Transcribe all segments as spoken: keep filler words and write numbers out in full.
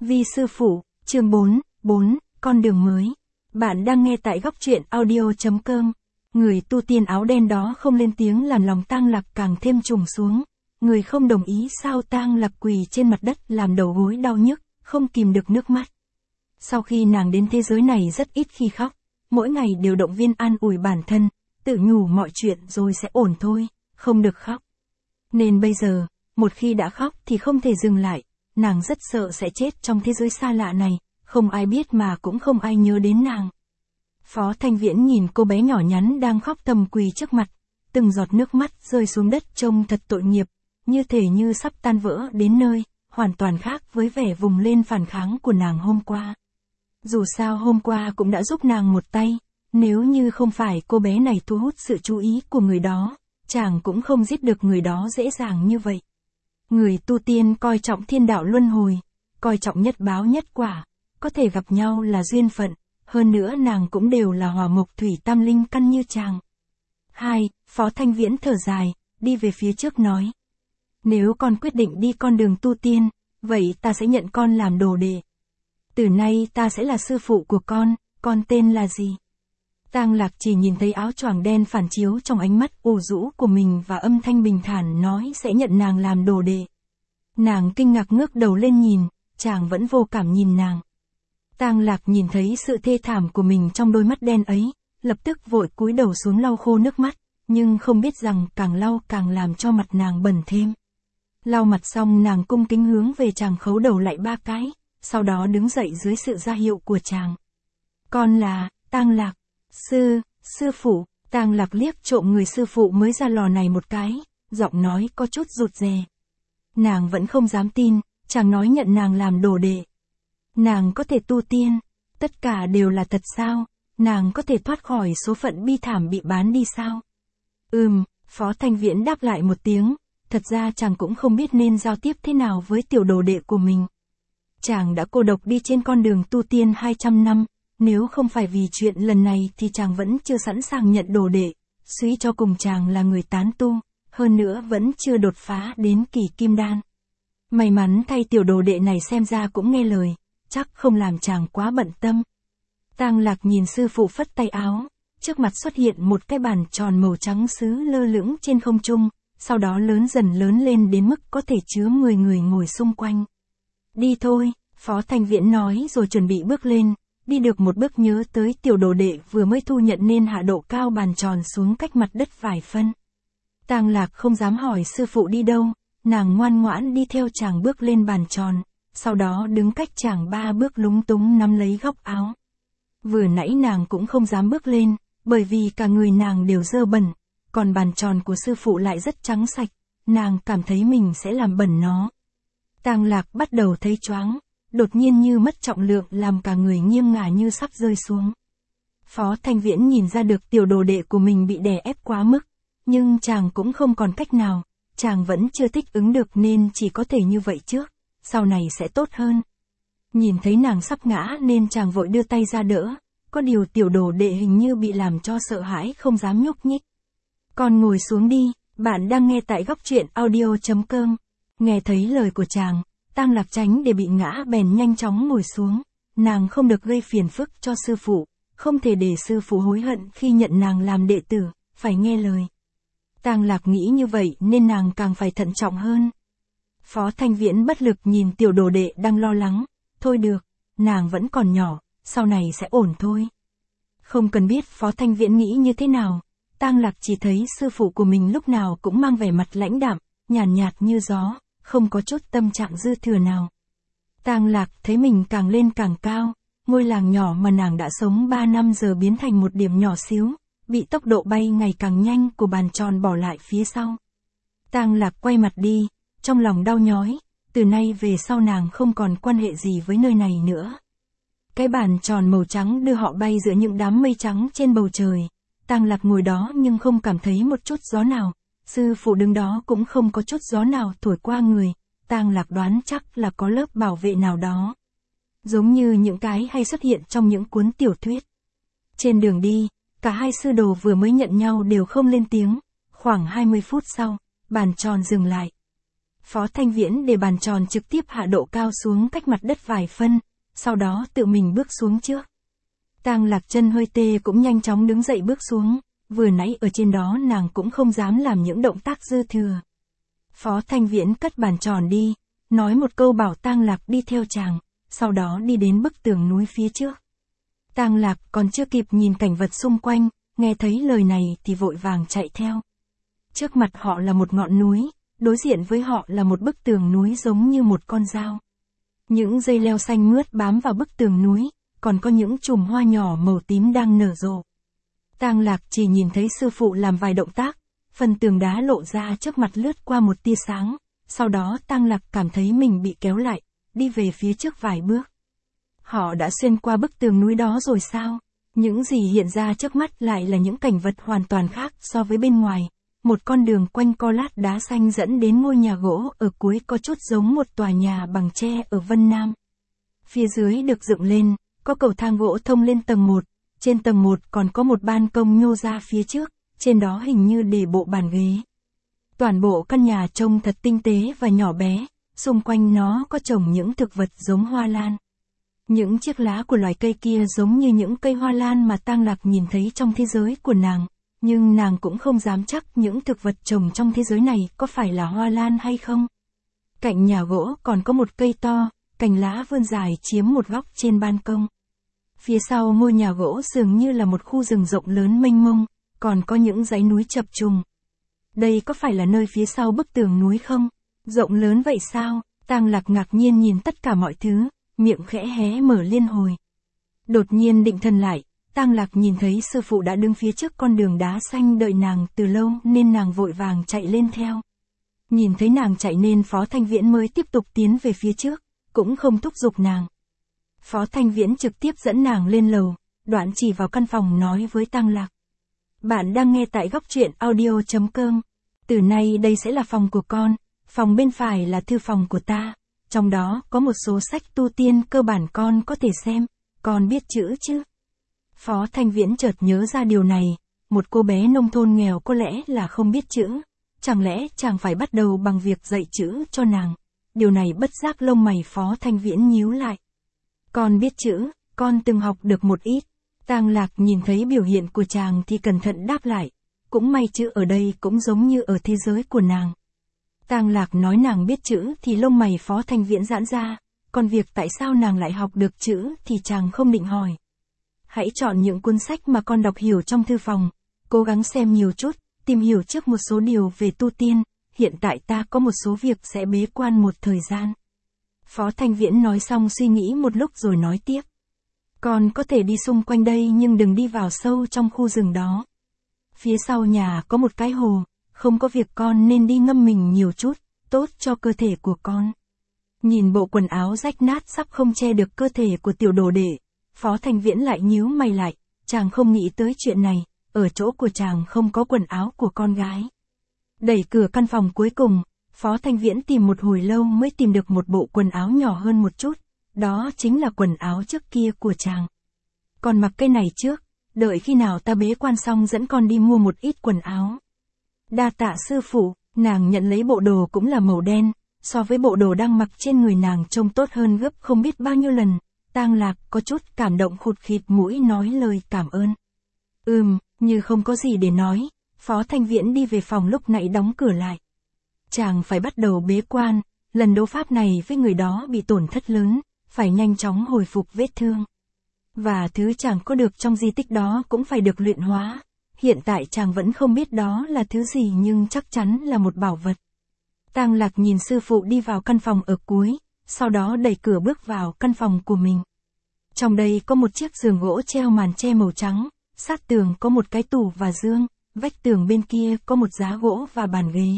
Vi sư phụ, chương bốn, bốn, con đường mới. Bạn đang nghe tại góc truyện audio.com. Người tu tiên áo đen đó không lên tiếng làm lòng Tang Lạc càng thêm trùng xuống. Người không đồng ý sao? Tang Lạc quỳ trên mặt đất làm đầu gối đau nhức, không kìm được nước mắt. Sau khi nàng đến thế giới này rất ít khi khóc, mỗi ngày đều động viên an ủi bản thân, tự nhủ mọi chuyện rồi sẽ ổn thôi, không được khóc. Nên bây giờ, một khi đã khóc thì không thể dừng lại, nàng rất sợ sẽ chết trong thế giới xa lạ này, không ai biết mà cũng không ai nhớ đến nàng. Phó Thanh Viễn nhìn cô bé nhỏ nhắn đang khóc thầm quỳ trước mặt, từng giọt nước mắt rơi xuống đất trông thật tội nghiệp, như thể như sắp tan vỡ đến nơi, hoàn toàn khác với vẻ vùng lên phản kháng của nàng hôm qua. Dù sao hôm qua cũng đã giúp nàng một tay, nếu như không phải cô bé này thu hút sự chú ý của người đó, chàng cũng không giết được người đó dễ dàng như vậy. Người tu tiên coi trọng thiên đạo luân hồi, coi trọng nhất báo nhất quả, có thể gặp nhau là duyên phận, hơn nữa nàng cũng đều là hỏa mộc thủy tam linh căn như chàng. Hai, Phó Thanh Viễn thở dài, đi về phía trước nói. Nếu con quyết định đi con đường tu tiên, vậy ta sẽ nhận con làm đồ đệ. Từ nay ta sẽ là sư phụ của con, con tên là gì? Tang Lạc chỉ nhìn thấy áo choàng đen phản chiếu trong ánh mắt u rũ của mình và âm thanh bình thản nói sẽ nhận nàng làm đồ đệ. Nàng kinh ngạc ngước đầu lên nhìn, chàng vẫn vô cảm nhìn nàng. Tang Lạc nhìn thấy sự thê thảm của mình trong đôi mắt đen ấy, lập tức vội cúi đầu xuống lau khô nước mắt, nhưng không biết rằng càng lau càng làm cho mặt nàng bẩn thêm. Lau mặt xong nàng cung kính hướng về chàng khấu đầu lại ba cái, sau đó đứng dậy dưới sự ra hiệu của chàng. Con là, Tang Lạc. Sư, sư phụ, Tang Lạc liếc trộm người sư phụ mới ra lò này một cái, giọng nói có chút rụt rè. Nàng vẫn không dám tin, chàng nói nhận nàng làm đồ đệ. Nàng có thể tu tiên, tất cả đều là thật sao? Nàng có thể thoát khỏi số phận bi thảm bị bán đi sao? Ừm, Phó Thanh Viễn đáp lại một tiếng, thật ra chàng cũng không biết nên giao tiếp thế nào với tiểu đồ đệ của mình. Chàng đã cô độc đi trên con đường tu tiên hai trăm năm, nếu không phải vì chuyện lần này thì chàng vẫn chưa sẵn sàng nhận đồ đệ, suy cho cùng chàng là người tán tu, hơn nữa vẫn chưa đột phá đến kỳ kim đan. May mắn thay tiểu đồ đệ này xem ra cũng nghe lời, chắc không làm chàng quá bận tâm. Tang Lạc nhìn sư phụ phất tay áo, trước mặt xuất hiện một cái bàn tròn màu trắng sứ lơ lửng trên không trung, sau đó lớn dần lớn lên đến mức có thể chứa mười người ngồi xung quanh. Đi thôi, Phó Thanh Viễn nói rồi chuẩn bị bước lên, đi được một bước nhớ tới tiểu đồ đệ vừa mới thu nhận nên hạ độ cao bàn tròn xuống cách mặt đất vài phân. Tang Lạc không dám hỏi sư phụ đi đâu, nàng ngoan ngoãn đi theo chàng bước lên bàn tròn, sau đó đứng cách chàng ba bước lúng túng nắm lấy góc áo. Vừa nãy nàng cũng không dám bước lên, bởi vì cả người nàng đều dơ bẩn, còn bàn tròn của sư phụ lại rất trắng sạch, nàng cảm thấy mình sẽ làm bẩn nó. Tang Lạc bắt đầu thấy choáng, đột nhiên như mất trọng lượng làm cả người nghiêng ngả như sắp rơi xuống. Phó Thanh Viễn nhìn ra được tiểu đồ đệ của mình bị đè ép quá mức, nhưng chàng cũng không còn cách nào, chàng vẫn chưa thích ứng được nên chỉ có thể như vậy trước, sau này sẽ tốt hơn. Nhìn thấy nàng sắp ngã nên chàng vội đưa tay ra đỡ, có điều tiểu đồ đệ hình như bị làm cho sợ hãi không dám nhúc nhích. Con ngồi xuống đi, bạn đang nghe tại góc truyện audio.com. Nghe thấy lời của chàng, Tang Lạc tránh để bị ngã bèn nhanh chóng ngồi xuống, nàng không được gây phiền phức cho sư phụ, không thể để sư phụ hối hận khi nhận nàng làm đệ tử, phải nghe lời. Tang Lạc nghĩ như vậy nên nàng càng phải thận trọng hơn. Phó Thanh Viễn bất lực nhìn tiểu đồ đệ đang lo lắng, thôi được, nàng vẫn còn nhỏ, sau này sẽ ổn thôi. Không cần biết Phó Thanh Viễn nghĩ như thế nào, Tang Lạc chỉ thấy sư phụ của mình lúc nào cũng mang vẻ mặt lãnh đạm, nhàn nhạt, nhạt như gió, không có chút tâm trạng dư thừa nào. Tang Lạc thấy mình càng lên càng cao, ngôi làng nhỏ mà nàng đã sống ba năm giờ biến thành một điểm nhỏ xíu, bị tốc độ bay ngày càng nhanh của bàn tròn bỏ lại phía sau. Tang Lạc quay mặt đi, trong lòng đau nhói, từ nay về sau nàng không còn quan hệ gì với nơi này nữa. Cái bàn tròn màu trắng đưa họ bay giữa những đám mây trắng trên bầu trời, Tang Lạc ngồi đó nhưng không cảm thấy một chút gió nào, sư phụ đứng đó cũng không có chút gió nào thổi qua người, Tang Lạc đoán chắc là có lớp bảo vệ nào đó. Giống như những cái hay xuất hiện trong những cuốn tiểu thuyết. Trên đường đi, cả hai sư đồ vừa mới nhận nhau đều không lên tiếng, khoảng hai mươi phút sau, bàn tròn dừng lại. Phó Thanh Viễn để bàn tròn trực tiếp hạ độ cao xuống cách mặt đất vài phân, sau đó tự mình bước xuống trước. Tang Lạc chân hơi tê cũng nhanh chóng đứng dậy bước xuống, vừa nãy ở trên đó nàng cũng không dám làm những động tác dư thừa. Phó Thanh Viễn cất bàn tròn đi, nói một câu bảo Tang Lạc đi theo chàng, sau đó đi đến bức tường núi phía trước. Tang Lạc còn chưa kịp nhìn cảnh vật xung quanh, nghe thấy lời này thì vội vàng chạy theo. Trước mặt họ là một ngọn núi, đối diện với họ là một bức tường núi giống như một con dao. Những dây leo xanh mướt bám vào bức tường núi, còn có những chùm hoa nhỏ màu tím đang nở rộ. Tang Lạc chỉ nhìn thấy sư phụ làm vài động tác, phần tường đá lộ ra trước mặt lướt qua một tia sáng, sau đó Tang Lạc cảm thấy mình bị kéo lại, đi về phía trước vài bước. Họ đã xuyên qua bức tường núi đó rồi sao? Những gì hiện ra trước mắt lại là những cảnh vật hoàn toàn khác so với bên ngoài. Một con đường quanh co lát đá xanh dẫn đến ngôi nhà gỗ ở cuối có chút giống một tòa nhà bằng tre ở Vân Nam. Phía dưới được dựng lên, có cầu thang gỗ thông lên tầng một, trên tầng một còn có một ban công nhô ra phía trước, trên đó hình như để bộ bàn ghế. Toàn bộ căn nhà trông thật tinh tế và nhỏ bé, xung quanh nó có trồng những thực vật giống hoa lan. Những chiếc lá của loài cây kia giống như những cây hoa lan mà Tang Lạc nhìn thấy trong thế giới của nàng, nhưng nàng cũng không dám chắc những thực vật trồng trong thế giới này có phải là hoa lan hay không. Cạnh nhà gỗ còn có một cây to, cành lá vươn dài chiếm một góc trên ban công. Phía sau ngôi nhà gỗ dường như là một khu rừng rộng lớn mênh mông, còn có những dãy núi chập trùng. Đây có phải là nơi phía sau bức tường núi không? Rộng lớn vậy sao? Tang Lạc ngạc nhiên nhìn tất cả mọi thứ, miệng khẽ hé mở liên hồi. Đột nhiên định thần lại, Tang Lạc nhìn thấy sư phụ đã đứng phía trước con đường đá xanh đợi nàng từ lâu nên nàng vội vàng chạy lên theo. Nhìn thấy nàng chạy nên Phó Thanh Viễn mới tiếp tục tiến về phía trước, cũng không thúc giục nàng. Phó Thanh Viễn trực tiếp dẫn nàng lên lầu, đoạn chỉ vào căn phòng nói với Tang Lạc. Bạn đang nghe tại góc truyện audio chấm com. Từ nay đây sẽ là phòng của con, phòng bên phải là thư phòng của ta. Trong đó có một số sách tu tiên cơ bản con có thể xem, con biết chữ chứ? Phó Thanh Viễn chợt nhớ ra điều này, một cô bé nông thôn nghèo có lẽ là không biết chữ, chẳng lẽ chàng phải bắt đầu bằng việc dạy chữ cho nàng? Điều này bất giác lông mày Phó Thanh Viễn nhíu lại. Con biết chữ, con từng học được một ít. Tang Lạc nhìn thấy biểu hiện của chàng thì cẩn thận đáp lại, cũng may chữ ở đây cũng giống như ở thế giới của nàng. Tang Lạc nói nàng biết chữ thì lông mày Phó Thanh Viễn giãn ra, còn việc tại sao nàng lại học được chữ thì chàng không định hỏi. Hãy chọn những cuốn sách mà con đọc hiểu trong thư phòng, cố gắng xem nhiều chút, tìm hiểu trước một số điều về tu tiên, hiện tại ta có một số việc sẽ bế quan một thời gian. Phó Thanh Viễn nói xong suy nghĩ một lúc rồi nói tiếp. Con có thể đi xung quanh đây nhưng đừng đi vào sâu trong khu rừng đó. Phía sau nhà có một cái hồ, không có việc con nên đi ngâm mình nhiều chút, tốt cho cơ thể của con. Nhìn bộ quần áo rách nát sắp không che được cơ thể của tiểu đồ đệ, Phó Thanh Viễn lại nhíu mày lại, chàng không nghĩ tới chuyện này, ở chỗ của chàng không có quần áo của con gái. Đẩy cửa căn phòng cuối cùng, Phó Thanh Viễn tìm một hồi lâu mới tìm được một bộ quần áo nhỏ hơn một chút, đó chính là quần áo trước kia của chàng. Con mặc cái này trước, đợi khi nào ta bế quan xong dẫn con đi mua một ít quần áo. Đa tạ sư phụ, nàng nhận lấy bộ đồ cũng là màu đen, so với bộ đồ đang mặc trên người nàng trông tốt hơn gấp không biết bao nhiêu lần. Tang Lạc có chút cảm động khụt khịt mũi nói lời cảm ơn. Ừm, như không có gì để nói, Phó Thanh Viễn đi về phòng lúc nãy đóng cửa lại. Chàng phải bắt đầu bế quan, lần đấu pháp này với người đó bị tổn thất lớn, phải nhanh chóng hồi phục vết thương. Và thứ chàng có được trong di tích đó cũng phải được luyện hóa. Hiện tại chàng vẫn không biết đó là thứ gì nhưng chắc chắn là một bảo vật. Tang Lạc nhìn sư phụ đi vào căn phòng ở cuối, sau đó đẩy cửa bước vào căn phòng của mình. Trong đây có một chiếc giường gỗ treo màn che màu trắng, sát tường có một cái tủ và giường, vách tường bên kia có một giá gỗ và bàn ghế.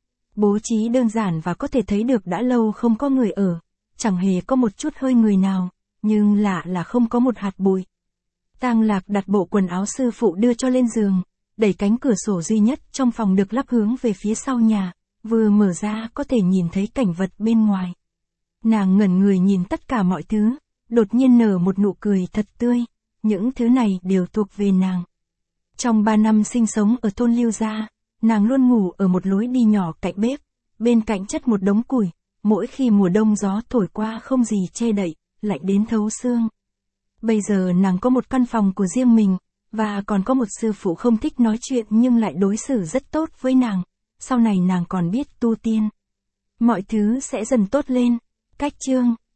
Bố trí đơn giản và có thể thấy được đã lâu không có người ở, chẳng hề có một chút hơi người nào, nhưng lạ là không có một hạt bụi. Tang Lạc đặt bộ quần áo sư phụ đưa cho lên giường, đẩy cánh cửa sổ duy nhất trong phòng được lắp hướng về phía sau nhà, vừa mở ra có thể nhìn thấy cảnh vật bên ngoài. Nàng ngẩn người nhìn tất cả mọi thứ, đột nhiên nở một nụ cười thật tươi, những thứ này đều thuộc về nàng. Trong ba năm sinh sống ở thôn Lưu Gia, nàng luôn ngủ ở một lối đi nhỏ cạnh bếp, bên cạnh chất một đống củi, mỗi khi mùa đông gió thổi qua không gì che đậy, lạnh đến thấu xương. Bây giờ nàng có một căn phòng của riêng mình, và còn có một sư phụ không thích nói chuyện nhưng lại đối xử rất tốt với nàng. Sau này nàng còn biết tu tiên. Mọi thứ sẽ dần tốt lên. Cách chương